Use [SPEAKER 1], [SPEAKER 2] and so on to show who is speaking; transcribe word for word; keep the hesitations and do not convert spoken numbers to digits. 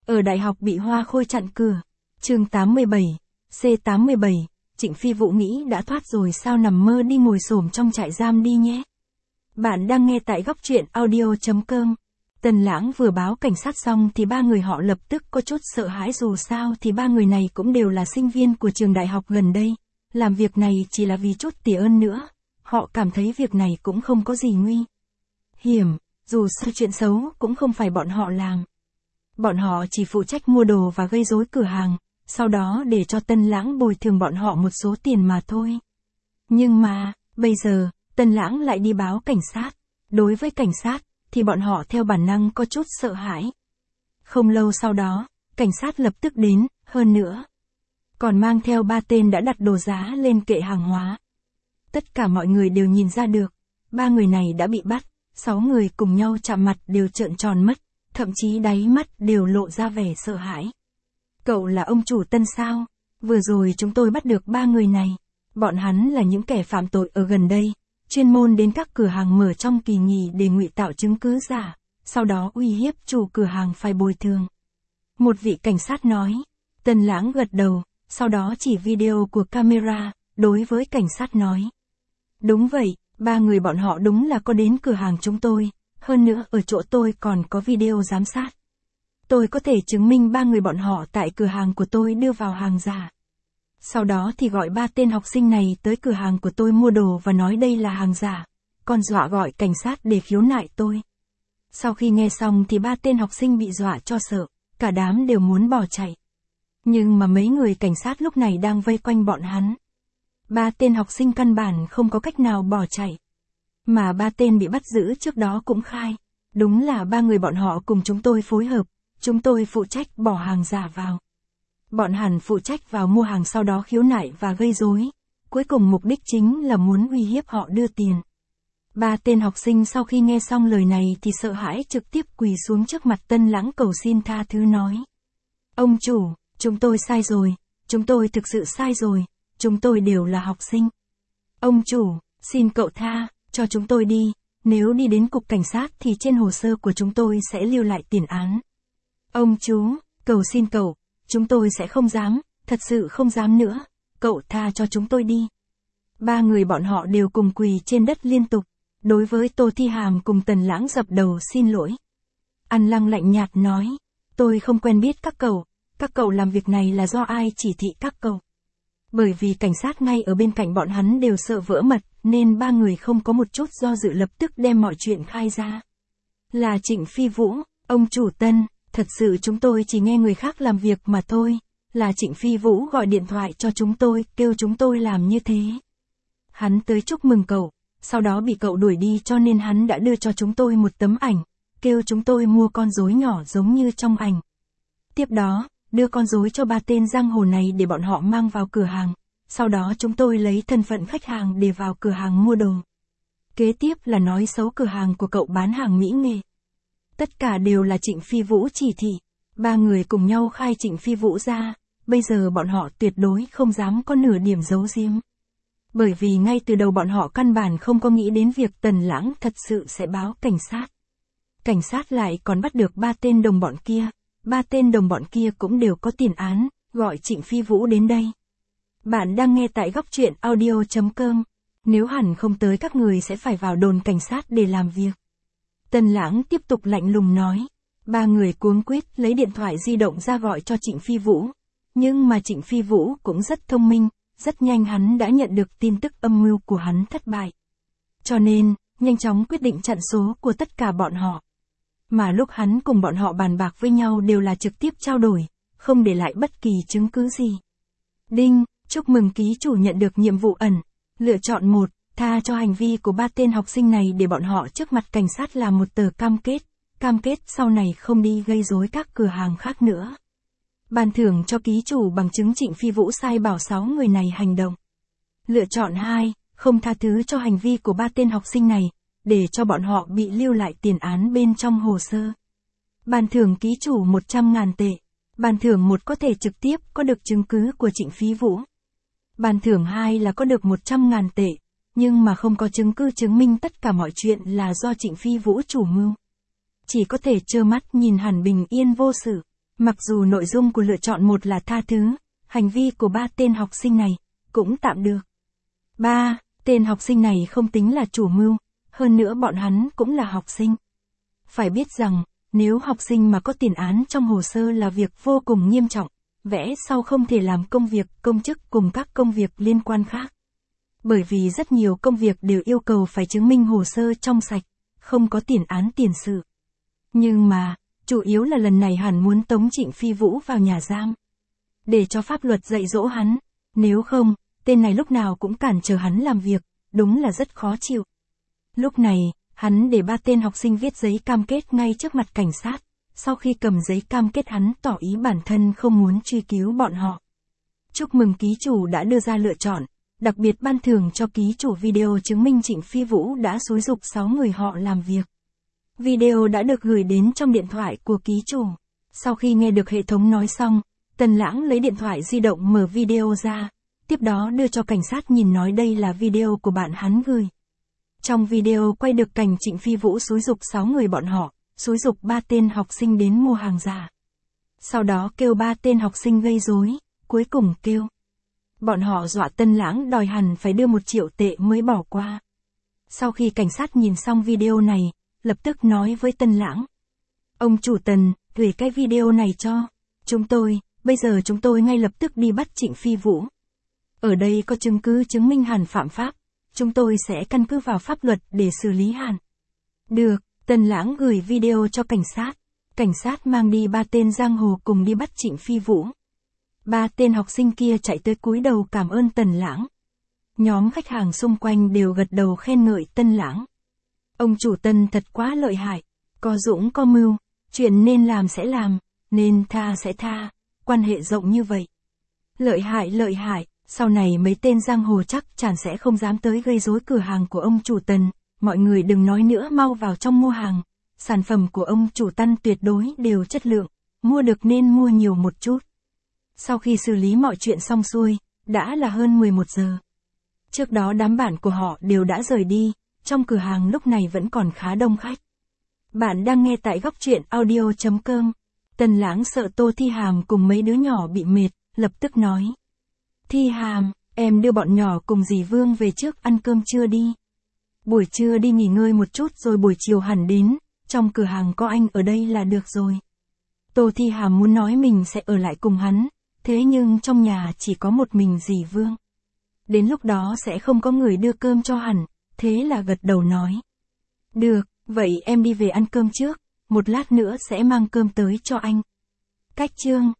[SPEAKER 1] Ở đại học bị Hoa Khôi chặn cửa. Chương tám mươi bảy, C tám mươi bảy, Trịnh Phi Vũ nghĩ đã thoát rồi sao nằm mơ đi ngồi xổm trong trại giam đi nhé. Bạn đang nghe tại góc truyện audio chấm com. Tần Lãng vừa báo cảnh sát xong thì ba người họ lập tức có chút sợ hãi, dù sao thì ba người này cũng đều là sinh viên của trường đại học gần đây. Làm việc này chỉ là vì chút tỉ ơn nữa. Họ cảm thấy việc này cũng không có gì nguy hiểm, dù sao chuyện xấu cũng không phải bọn họ làm. Bọn họ chỉ phụ trách mua đồ và gây rối cửa hàng, sau đó để cho Tân Lãng bồi thường bọn họ một số tiền mà thôi. Nhưng mà, bây giờ, Tân Lãng lại đi báo cảnh sát. Đối với cảnh sát, thì bọn họ theo bản năng có chút sợ hãi. Không lâu sau đó, cảnh sát lập tức đến, hơn nữa còn mang theo ba tên đã đặt đồ giá lên kệ hàng hóa. Tất cả mọi người đều nhìn ra được, ba người này đã bị bắt, sáu người cùng nhau chạm mặt đều trợn tròn mắt, thậm chí đáy mắt đều lộ ra vẻ sợ hãi. Cậu là ông chủ Tân sao? Vừa rồi chúng tôi bắt được ba người này. Bọn hắn là những kẻ phạm tội ở gần đây, chuyên môn đến các cửa hàng mở trong kỳ nghỉ để ngụy tạo chứng cứ giả, sau đó uy hiếp chủ cửa hàng phải bồi thường. Một vị cảnh sát nói. Tân Lãng gật đầu, sau đó chỉ video của camera, đối với cảnh sát nói. Đúng vậy, ba người bọn họ đúng là có đến cửa hàng chúng tôi, hơn nữa ở chỗ tôi còn có video giám sát. Tôi có thể chứng minh ba người bọn họ tại cửa hàng của tôi đưa vào hàng giả. Sau đó thì gọi ba tên học sinh này tới cửa hàng của tôi mua đồ và nói đây là hàng giả, còn dọa gọi cảnh sát để khiếu nại tôi. Sau khi nghe xong thì ba tên học sinh bị dọa cho sợ, cả đám đều muốn bỏ chạy. Nhưng mà mấy người cảnh sát lúc này đang vây quanh bọn hắn. Ba tên học sinh căn bản không có cách nào bỏ chạy. Mà ba tên bị bắt giữ trước đó cũng khai. Đúng là ba người bọn họ cùng chúng tôi phối hợp, chúng tôi phụ trách bỏ hàng giả vào. Bọn hắn phụ trách vào mua hàng sau đó khiếu nại và gây rối. Cuối cùng mục đích chính là muốn uy hiếp họ đưa tiền. Ba tên học sinh sau khi nghe xong lời này thì sợ hãi trực tiếp quỳ xuống trước mặt Tân Lãng cầu xin tha thứ nói. Ông chủ, chúng tôi sai rồi, chúng tôi thực sự sai rồi, chúng tôi đều là học sinh. Ông chủ, xin cậu tha cho chúng tôi đi, nếu đi đến cục cảnh sát thì trên hồ sơ của chúng tôi sẽ lưu lại tiền án. Ông chú, cầu xin cậu, chúng tôi sẽ không dám, thật sự không dám nữa, cậu tha cho chúng tôi đi. Ba người bọn họ đều cùng quỳ trên đất liên tục, đối với Tô Thi Hàm cùng Tần Lãng dập đầu xin lỗi. An Lăng lạnh nhạt nói, tôi không quen biết các cậu, các cậu làm việc này là do ai chỉ thị các cậu. Bởi vì cảnh sát ngay ở bên cạnh bọn hắn đều sợ vỡ mật, nên ba người không có một chút do dự lập tức đem mọi chuyện khai ra. Là Trịnh Phi Vũ, ông chủ Tân, thật sự chúng tôi chỉ nghe người khác làm việc mà thôi, là Trịnh Phi Vũ gọi điện thoại cho chúng tôi, kêu chúng tôi làm như thế. Hắn tới chúc mừng cậu, sau đó bị cậu đuổi đi cho nên hắn đã đưa cho chúng tôi một tấm ảnh, kêu chúng tôi mua con rối nhỏ giống như trong ảnh. Tiếp đó, đưa con rối cho ba tên giang hồ này để bọn họ mang vào cửa hàng, sau đó chúng tôi lấy thân phận khách hàng để vào cửa hàng mua đồ. Kế tiếp là nói xấu cửa hàng của cậu bán hàng mỹ nghệ. Tất cả đều là Trịnh Phi Vũ chỉ thị, ba người cùng nhau khai Trịnh Phi Vũ ra, bây giờ bọn họ tuyệt đối không dám có nửa điểm giấu giếm. Bởi vì ngay từ đầu bọn họ căn bản không có nghĩ đến việc Tần Lãng thật sự sẽ báo cảnh sát. Cảnh sát lại còn bắt được ba tên đồng bọn kia. Ba tên đồng bọn kia cũng đều có tiền án, gọi Trịnh Phi Vũ đến đây. Bạn đang nghe tại góc truyện audio chấm com. Nếu hẳn không tới các người sẽ phải vào đồn cảnh sát để làm việc. Tần Lãng tiếp tục lạnh lùng nói. Ba người cuống quýt lấy điện thoại di động ra gọi cho Trịnh Phi Vũ. Nhưng mà Trịnh Phi Vũ cũng rất thông minh, rất nhanh hắn đã nhận được tin tức âm mưu của hắn thất bại. Cho nên, nhanh chóng quyết định chặn số của tất cả bọn họ. Mà lúc hắn cùng bọn họ bàn bạc với nhau đều là trực tiếp trao đổi, không để lại bất kỳ chứng cứ gì. Đinh, chúc mừng ký chủ nhận được nhiệm vụ ẩn. Lựa chọn một, tha cho hành vi của ba tên học sinh này để bọn họ trước mặt cảnh sát làm một tờ cam kết, cam kết sau này không đi gây rối các cửa hàng khác nữa. Ban thưởng cho ký chủ bằng chứng Trịnh Phi Vũ sai bảo sáu người này hành động. Lựa chọn hai, không tha thứ cho hành vi của ba tên học sinh này, để cho bọn họ bị lưu lại tiền án bên trong hồ sơ. Ban thưởng ký chủ một trăm ngàn tệ. Ban thưởng một có thể trực tiếp có được chứng cứ của Trịnh Phi Vũ. Ban thưởng hai là có được một trăm ngàn tệ, nhưng mà không có chứng cứ chứng minh tất cả mọi chuyện là do Trịnh Phi Vũ chủ mưu. Chỉ có thể trơ mắt nhìn hẳn bình yên vô sự. Mặc dù nội dung của lựa chọn một là tha thứ, hành vi của ba tên học sinh này cũng tạm được. Ba tên học sinh này không tính là chủ mưu, hơn nữa bọn hắn cũng là học sinh. Phải biết rằng, nếu học sinh mà có tiền án trong hồ sơ là việc vô cùng nghiêm trọng, vẽ sau không thể làm công việc, công chức cùng các công việc liên quan khác. Bởi vì rất nhiều công việc đều yêu cầu phải chứng minh hồ sơ trong sạch, không có tiền án tiền sự. Nhưng mà, chủ yếu là lần này hẳn muốn tống Trịnh Phi Vũ vào nhà giam. Để cho pháp luật dạy dỗ hắn, nếu không, tên này lúc nào cũng cản trở hắn làm việc, đúng là rất khó chịu. Lúc này, hắn để ba tên học sinh viết giấy cam kết ngay trước mặt cảnh sát, sau khi cầm giấy cam kết hắn tỏ ý bản thân không muốn truy cứu bọn họ. Chúc mừng ký chủ đã đưa ra lựa chọn, đặc biệt ban thưởng cho ký chủ video chứng minh Trịnh Phi Vũ đã xúi giục sáu người họ làm việc. Video đã được gửi đến trong điện thoại của ký chủ. Sau khi nghe được hệ thống nói xong, Tần Lãng lấy điện thoại di động mở video ra, tiếp đó đưa cho cảnh sát nhìn nói đây là video của bạn hắn gửi. Trong video quay được cảnh Trịnh Phi Vũ xúi giục sáu người bọn họ, xúi giục ba tên học sinh đến mua hàng giả. Sau đó kêu ba tên học sinh gây rối, cuối cùng kêu. Bọn họ dọa Tân Lãng đòi hẳn phải đưa một triệu tệ mới bỏ qua. Sau khi cảnh sát nhìn xong video này, lập tức nói với Tân Lãng. Ông chủ Tần, gửi cái video này cho chúng tôi, bây giờ chúng tôi ngay lập tức đi bắt Trịnh Phi Vũ. Ở đây có chứng cứ chứng minh hẳn phạm pháp, chúng tôi sẽ căn cứ vào pháp luật để xử lý hẳn. Được, Tần Lãng gửi video cho cảnh sát. Cảnh sát mang đi ba tên giang hồ cùng đi bắt Trịnh Phi Vũ. Ba tên học sinh kia chạy tới cúi đầu cảm ơn Tần Lãng. Nhóm khách hàng xung quanh đều gật đầu khen ngợi Tân Lãng. Ông chủ Tân thật quá lợi hại, có dũng có mưu, chuyện nên làm sẽ làm, nên tha sẽ tha, quan hệ rộng như vậy. Lợi hại lợi hại, sau này mấy tên giang hồ chắc chắn sẽ không dám tới gây rối cửa hàng của ông chủ Tần, mọi người đừng nói nữa mau vào trong mua hàng, sản phẩm của ông chủ Tân tuyệt đối đều chất lượng, mua được nên mua nhiều một chút. Sau khi xử lý mọi chuyện xong xuôi, đã là hơn mười một giờ. Trước đó đám bạn của họ đều đã rời đi, trong cửa hàng lúc này vẫn còn khá đông khách. Bạn đang nghe tại góc truyện audio chấm com. Tần Lãng sợ Tô Thi Hàm cùng mấy đứa nhỏ bị mệt, lập tức nói. Thi Hàm, em đưa bọn nhỏ cùng dì Vương về trước ăn cơm trưa đi. Buổi trưa đi nghỉ ngơi một chút rồi buổi chiều hẳn đến, trong cửa hàng có anh ở đây là được rồi. Tô Thi Hàm muốn nói mình sẽ ở lại cùng hắn, thế nhưng trong nhà chỉ có một mình dì Vương. Đến lúc đó sẽ không có người đưa cơm cho hẳn, thế là gật đầu nói. Được, vậy em đi về ăn cơm trước, một lát nữa sẽ mang cơm tới cho anh. Cách chương